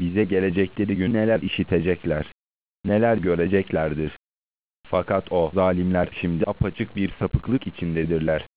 bize gelecekleri gün neler işitecekler, neler göreceklerdir. Fakat o zalimler şimdi apaçık bir sapıklık içindedirler.